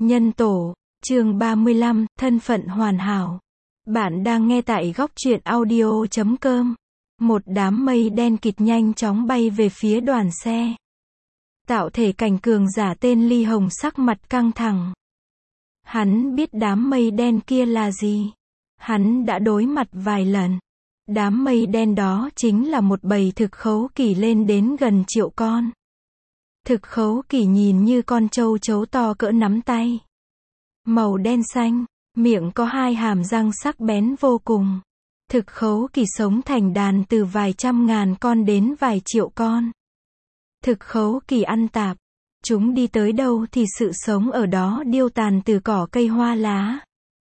Nhân tổ, chương 35, thân phận hoàn hảo. Bạn đang nghe tại góc truyện audio.com. Một đám mây đen kịt nhanh chóng bay về phía đoàn xe. Tạo thể cảnh cường giả tên Ly Hồng sắc mặt căng thẳng. Hắn biết đám mây đen kia là gì. Hắn đã đối mặt vài lần. Đám mây đen đó chính là một bầy thực khấu kỷ lên đến gần triệu con. Thực khấu kỷ nhìn như con châu chấu to cỡ nắm tay. Màu đen xanh, miệng có hai hàm răng sắc bén vô cùng. Thực khấu kỷ sống thành đàn từ vài trăm ngàn con đến vài triệu con. Thực khấu kỷ ăn tạp. Chúng đi tới đâu thì sự sống ở đó điêu tàn từ cỏ cây hoa lá.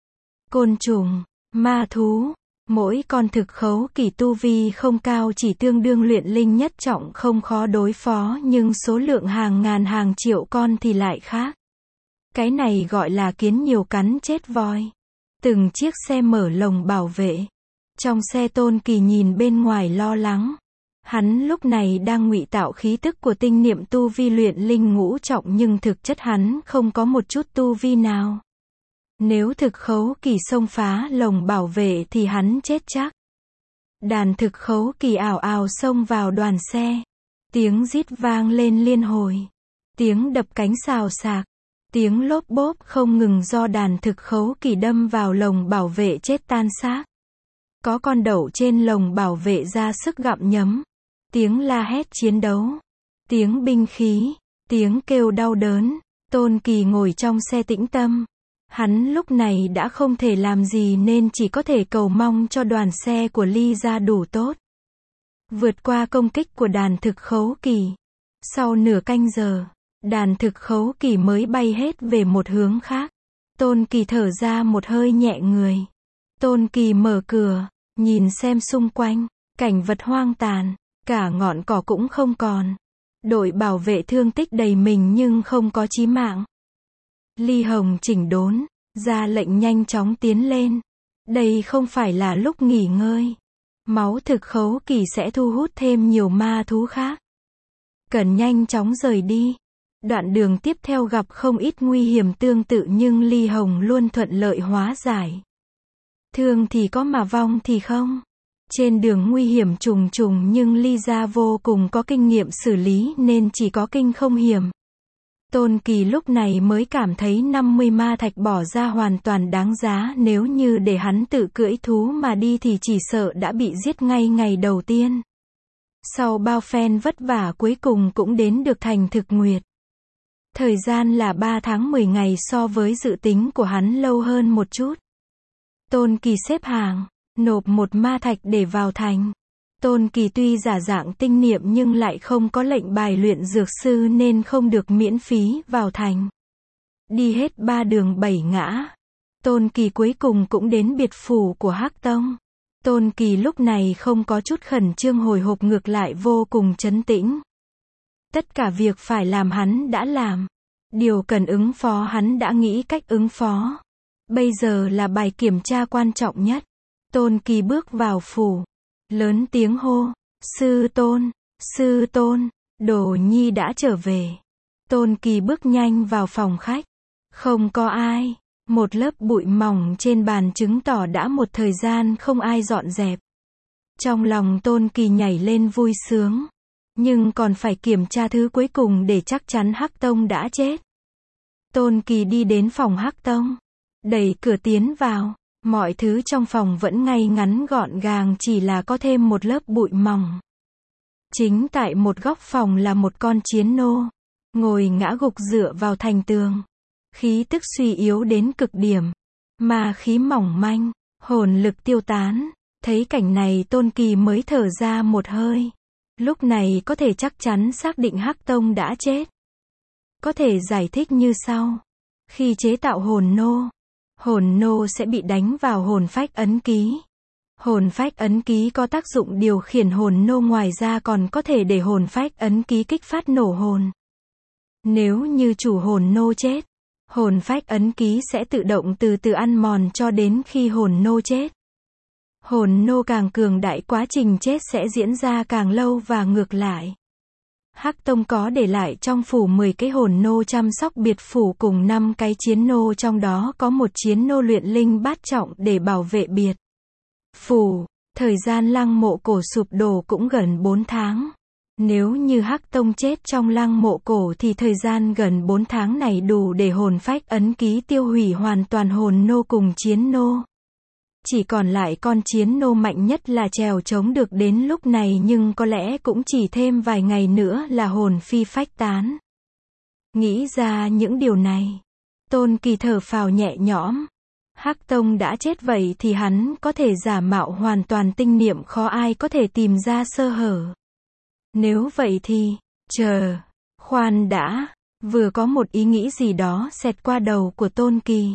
Côn trùng, ma thú. Mỗi con thực khấu kỷ tu vi không cao chỉ tương đương luyện linh nhất trọng không khó đối phó nhưng số lượng hàng ngàn hàng triệu con thì lại khác. Cái này gọi là kiến nhiều cắn chết voi. Từng chiếc xe mở lồng bảo vệ. Trong xe Tôn Kỳ nhìn bên ngoài lo lắng. Hắn lúc này đang ngụy tạo khí tức của tinh niệm tu vi luyện linh ngũ trọng nhưng thực chất hắn không có một chút tu vi nào. Nếu thực khấu kỷ xông phá lồng bảo vệ thì hắn chết chắc. Đàn thực khấu kỷ ảo ảo xông vào đoàn xe. Tiếng rít vang lên liên hồi. Tiếng đập cánh xào xạc. Tiếng lốp bốp không ngừng do đàn thực khấu kỷ đâm vào lồng bảo vệ chết tan xác. Có con đậu trên lồng bảo vệ ra sức gặm nhấm. Tiếng la hét chiến đấu. Tiếng binh khí. Tiếng kêu đau đớn. Tôn Kỳ ngồi trong xe tĩnh tâm. Hắn lúc này đã không thể làm gì nên chỉ có thể cầu mong cho đoàn xe của Ly gia đủ tốt. Vượt qua công kích của đàn thực khấu kỷ. Sau nửa canh giờ, đàn thực khấu kỷ mới bay hết về một hướng khác. Tôn Kỳ thở ra một hơi nhẹ người. Tôn Kỳ mở cửa, nhìn xem xung quanh, cảnh vật hoang tàn, cả ngọn cỏ cũng không còn. Đội bảo vệ thương tích đầy mình nhưng không có chí mạng. Ly Hồng chỉnh đốn, ra lệnh nhanh chóng tiến lên. Đây không phải là lúc nghỉ ngơi. Máu thực khấu kỷ sẽ thu hút thêm nhiều ma thú khác. Cần nhanh chóng rời đi. Đoạn đường tiếp theo gặp không ít nguy hiểm tương tự nhưng Ly Hồng luôn thuận lợi hóa giải. Thương thì có mà vong thì không. Trên đường nguy hiểm trùng trùng nhưng Ly gia vô cùng có kinh nghiệm xử lý nên chỉ có kinh không hiểm. Tôn Kỳ lúc này mới cảm thấy 50 ma thạch bỏ ra hoàn toàn đáng giá, nếu như để hắn tự cưỡi thú mà đi thì chỉ sợ đã bị giết ngay ngày đầu tiên. Sau bao phen vất vả cuối cùng cũng đến được thành Thực Nguyệt. Thời gian là 3 tháng 10 ngày so với dự tính của hắn lâu hơn một chút. Tôn Kỳ xếp hàng, nộp một ma thạch để vào thành. Tôn Kỳ tuy giả dạng tinh niệm nhưng lại không có lệnh bài luyện dược sư nên không được miễn phí vào thành. Đi hết 3 đường 7 ngã. Tôn Kỳ cuối cùng cũng đến biệt phủ của Hắc Tông. Tôn Kỳ lúc này không có chút khẩn trương hồi hộp, ngược lại vô cùng trấn tĩnh. Tất cả việc phải làm hắn đã làm. Điều cần ứng phó hắn đã nghĩ cách ứng phó. Bây giờ là bài kiểm tra quan trọng nhất. Tôn Kỳ bước vào phủ. Lớn tiếng hô, sư tôn, Đồ Nhi đã trở về. Tôn Kỳ bước nhanh vào phòng khách. Không có ai. Một lớp bụi mỏng trên bàn chứng tỏ đã một thời gian không ai dọn dẹp. Trong lòng Tôn Kỳ nhảy lên vui sướng. Nhưng còn phải kiểm tra thứ cuối cùng để chắc chắn Hắc Tông đã chết. Tôn Kỳ đi đến phòng Hắc Tông. Đẩy cửa tiến vào. Mọi thứ trong phòng vẫn ngay ngắn gọn gàng, chỉ là có thêm một lớp bụi mỏng. Chính tại một góc phòng là một con chiến nô. Ngồi ngã gục dựa vào thành tường. Khí tức suy yếu đến cực điểm. Ma khí mỏng manh. Hồn lực tiêu tán. Thấy cảnh này Tôn Kỳ mới thở ra một hơi. Lúc này có thể chắc chắn xác định Hắc Tông đã chết. Có thể giải thích như sau. Khi chế tạo hồn nô sẽ bị đánh vào hồn phách ấn ký. Hồn phách ấn ký có tác dụng điều khiển hồn nô, ngoài ra còn có thể để hồn phách ấn ký kích phát nổ hồn. Nếu như chủ hồn nô chết, hồn phách ấn ký sẽ tự động từ từ ăn mòn cho đến khi hồn nô chết. Hồn nô càng cường đại, quá trình chết sẽ diễn ra càng lâu và ngược lại. Hắc Tông có để lại trong phủ 10 cái hồn nô chăm sóc biệt phủ cùng 5 cái chiến nô, trong đó có một chiến nô luyện linh bát trọng để bảo vệ biệt phủ. Thời gian lăng mộ cổ sụp đổ cũng gần 4 tháng. Nếu như Hắc Tông chết trong lăng mộ cổ thì thời gian gần 4 tháng này đủ để hồn phách ấn ký tiêu hủy hoàn toàn hồn nô cùng chiến nô. Chỉ còn lại con chiến nô mạnh nhất là trèo chống được đến lúc này, nhưng có lẽ cũng chỉ thêm vài ngày nữa là hồn phi phách tán. Nghĩ ra những điều này, Tôn Kỳ thở phào nhẹ nhõm. Hắc Tông đã chết vậy thì hắn có thể giả mạo hoàn toàn tinh niệm, khó ai có thể tìm ra sơ hở. Nếu vậy thì, khoan đã, vừa có một ý nghĩ gì đó xẹt qua đầu của Tôn Kỳ.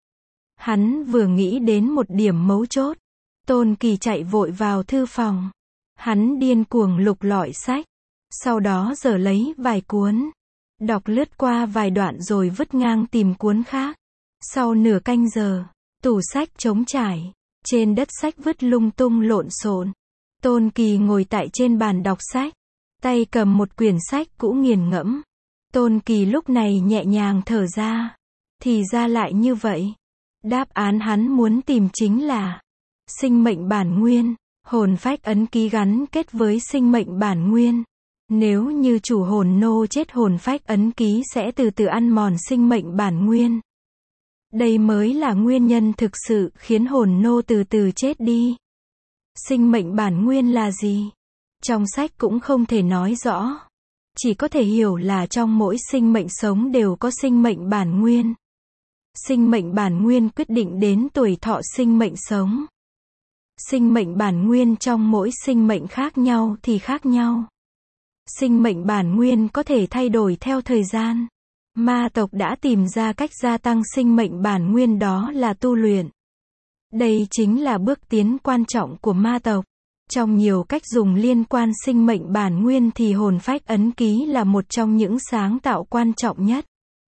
Hắn vừa nghĩ đến một điểm mấu chốt. Tôn Kỳ chạy vội vào thư phòng. Hắn điên cuồng lục lọi sách. Sau đó giở lấy vài cuốn. Đọc lướt qua vài đoạn rồi vứt ngang tìm cuốn khác. Sau nửa canh giờ, tủ sách trống trải. Trên đất sách vứt lung tung lộn xộn. Tôn Kỳ ngồi tại trên bàn đọc sách. Tay cầm một quyển sách cũ nghiền ngẫm. Tôn Kỳ lúc này nhẹ nhàng thở ra. Thì ra lại như vậy. Đáp án hắn muốn tìm chính là sinh mệnh bản nguyên, hồn phách ấn ký gắn kết với sinh mệnh bản nguyên. Nếu như chủ hồn nô chết, hồn phách ấn ký sẽ từ từ ăn mòn sinh mệnh bản nguyên. Đây mới là nguyên nhân thực sự khiến hồn nô từ từ chết đi. Sinh mệnh bản nguyên là gì? Trong sách cũng không thể nói rõ. Chỉ có thể hiểu là trong mỗi sinh mệnh sống đều có sinh mệnh bản nguyên. Sinh mệnh bản nguyên quyết định đến tuổi thọ sinh mệnh sống. Sinh mệnh bản nguyên trong mỗi sinh mệnh khác nhau thì khác nhau. Sinh mệnh bản nguyên có thể thay đổi theo thời gian. Ma tộc đã tìm ra cách gia tăng sinh mệnh bản nguyên, đó là tu luyện. Đây chính là bước tiến quan trọng của ma tộc. Trong nhiều cách dùng liên quan sinh mệnh bản nguyên thì hồn phách ấn ký là một trong những sáng tạo quan trọng nhất.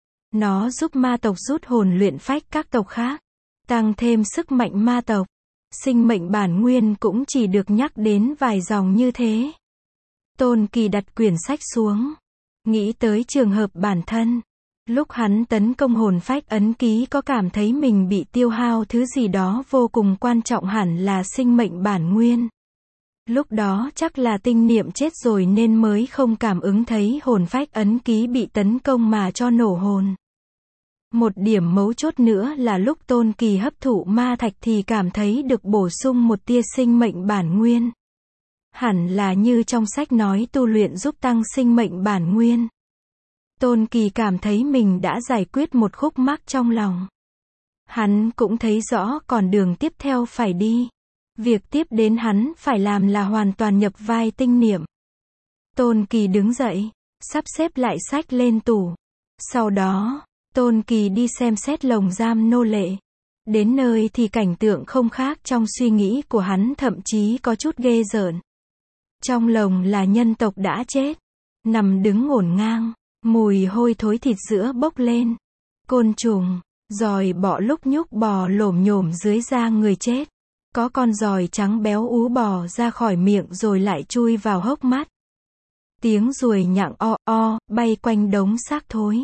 Nó giúp ma tộc rút hồn luyện phách các tộc khác, tăng thêm sức mạnh ma tộc. Sinh mệnh bản nguyên cũng chỉ được nhắc đến vài dòng như thế. Tôn Kỳ đặt quyển sách xuống, nghĩ tới trường hợp bản thân. Lúc hắn tấn công hồn phách ấn ký có cảm thấy mình bị tiêu hao thứ gì đó vô cùng quan trọng, hẳn là sinh mệnh bản nguyên. Lúc đó chắc là tinh niệm chết rồi nên mới không cảm ứng thấy hồn phách ấn ký bị tấn công mà cho nổ hồn. Một điểm mấu chốt nữa là lúc Tôn Kỳ hấp thụ ma thạch thì cảm thấy được bổ sung một tia sinh mệnh bản nguyên. Hẳn là như trong sách nói tu luyện giúp tăng sinh mệnh bản nguyên. Tôn Kỳ cảm thấy mình đã giải quyết một khúc mắc trong lòng. Hắn cũng thấy rõ con đường tiếp theo phải đi. Việc tiếp đến hắn phải làm là hoàn toàn nhập vai tinh niệm. Tôn Kỳ đứng dậy, sắp xếp lại sách lên tủ. Sau đó, Tôn Kỳ đi xem xét lồng giam nô lệ. Đến nơi thì cảnh tượng không khác trong suy nghĩ của hắn, thậm chí có chút ghê rợn. Trong lồng là nhân tộc đã chết, nằm đứng ngổn ngang, mùi hôi thối thịt giữa bốc lên. Côn trùng, giòi bọ lúc nhúc bò lổm nhổm dưới da người chết. Có con giòi trắng béo ú bò ra khỏi miệng rồi lại chui vào hốc mắt. Tiếng ruồi nhặng o o bay quanh đống xác thối.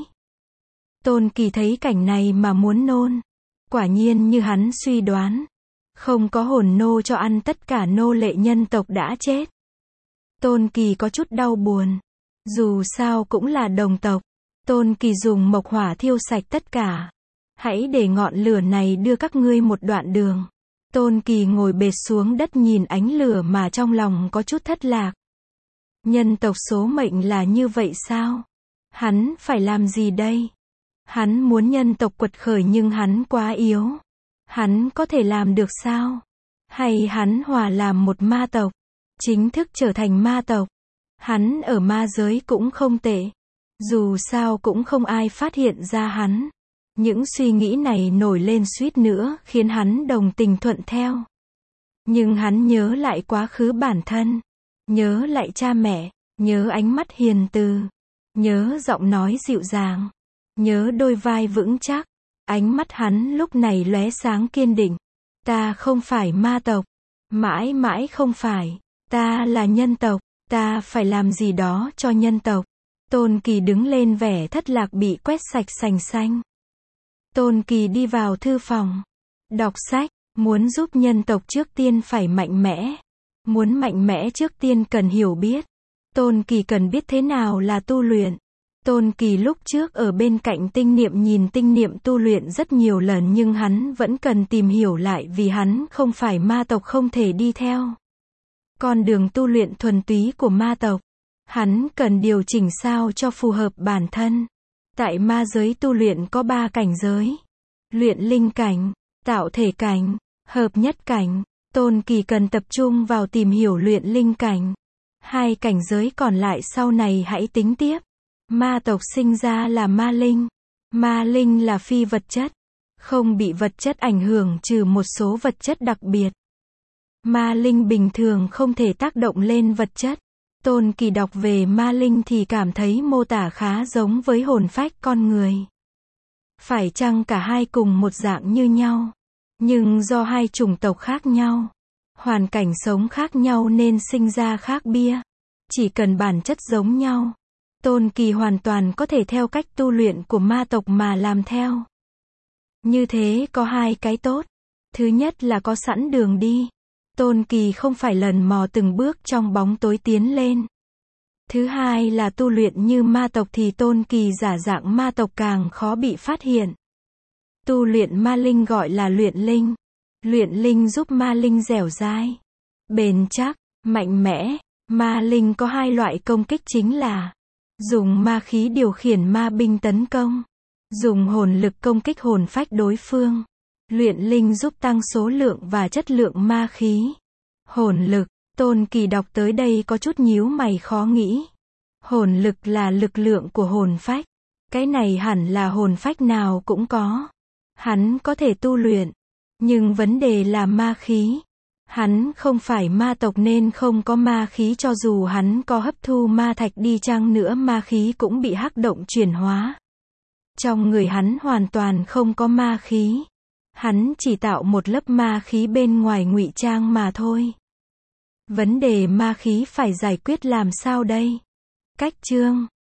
Tôn Kỳ thấy cảnh này mà muốn nôn. Quả nhiên như hắn suy đoán, không có hồn nô cho ăn tất cả nô lệ nhân tộc đã chết. Tôn Kỳ có chút đau buồn. Dù sao cũng là đồng tộc. Tôn Kỳ dùng mộc hỏa thiêu sạch tất cả. Hãy để ngọn lửa này đưa các ngươi một đoạn đường. Tôn Kỳ ngồi bệt xuống đất nhìn ánh lửa mà trong lòng có chút thất lạc. Nhân tộc số mệnh là như vậy sao? Hắn phải làm gì đây? Hắn muốn nhân tộc quật khởi nhưng hắn quá yếu. Hắn có thể làm được sao? Hay hắn hòa làm một ma tộc? Chính thức trở thành ma tộc. Hắn ở ma giới cũng không tệ. Dù sao cũng không ai phát hiện ra hắn. Những suy nghĩ này nổi lên suýt nữa khiến hắn đồng tình thuận theo. Nhưng hắn nhớ lại quá khứ bản thân. Nhớ lại cha mẹ. Nhớ ánh mắt hiền từ. Nhớ giọng nói dịu dàng. Nhớ đôi vai vững chắc. Ánh mắt hắn lúc này lóe sáng kiên định. Ta không phải ma tộc. Mãi mãi không phải. Ta là nhân tộc. Ta phải làm gì đó cho nhân tộc. Tôn Kỳ đứng lên, vẻ thất lạc bị quét sạch sành xanh. Tôn Kỳ đi vào thư phòng. Đọc sách, muốn giúp nhân tộc trước tiên phải mạnh mẽ. Muốn mạnh mẽ trước tiên cần hiểu biết. Tôn Kỳ cần biết thế nào là tu luyện. Tôn Kỳ lúc trước ở bên cạnh tinh niệm nhìn tinh niệm tu luyện rất nhiều lần nhưng hắn vẫn cần tìm hiểu lại vì hắn không phải ma tộc không thể đi theo con đường tu luyện thuần túy của ma tộc. Hắn cần điều chỉnh sao cho phù hợp bản thân. Tại ma giới tu luyện có 3 cảnh giới. Luyện linh cảnh, tạo thể cảnh, hợp nhất cảnh. Tôn Kỳ cần tập trung vào tìm hiểu luyện linh cảnh. 2 cảnh giới còn lại sau này hãy tính tiếp. Ma tộc sinh ra là ma linh. Ma linh là phi vật chất. Không bị vật chất ảnh hưởng trừ một số vật chất đặc biệt. Ma linh bình thường không thể tác động lên vật chất. Tôn Kỳ đọc về ma linh thì cảm thấy mô tả khá giống với hồn phách con người. Phải chăng cả hai cùng một dạng như nhau? Nhưng do hai chủng tộc khác nhau, hoàn cảnh sống khác nhau nên sinh ra khác biệt. Chỉ cần bản chất giống nhau, Tôn Kỳ hoàn toàn có thể theo cách tu luyện của ma tộc mà làm theo. Như thế có 2 cái tốt. Thứ nhất là có sẵn đường đi. Tôn Kỳ không phải lần mò từng bước trong bóng tối tiến lên. Thứ hai là tu luyện như ma tộc thì Tôn Kỳ giả dạng ma tộc càng khó bị phát hiện. Tu luyện ma linh gọi là luyện linh. Luyện linh giúp ma linh dẻo dai, bền chắc, mạnh mẽ. Ma linh có 2 loại công kích chính là dùng ma khí điều khiển ma binh tấn công, dùng hồn lực công kích hồn phách đối phương. Luyện linh giúp tăng số lượng và chất lượng ma khí. Hồn lực, Tôn Kỳ đọc tới đây có chút nhíu mày khó nghĩ. Hồn lực là lực lượng của hồn phách. Cái này hẳn là hồn phách nào cũng có. Hắn có thể tu luyện. Nhưng vấn đề là ma khí. Hắn không phải ma tộc nên không có ma khí, cho dù hắn có hấp thu ma thạch đi chăng nữa ma khí cũng bị hắc động chuyển hóa. Trong người hắn hoàn toàn không có ma khí. Hắn chỉ tạo một lớp ma khí bên ngoài ngụy trang mà thôi. Vấn đề ma khí phải giải quyết làm sao đây? Cách chương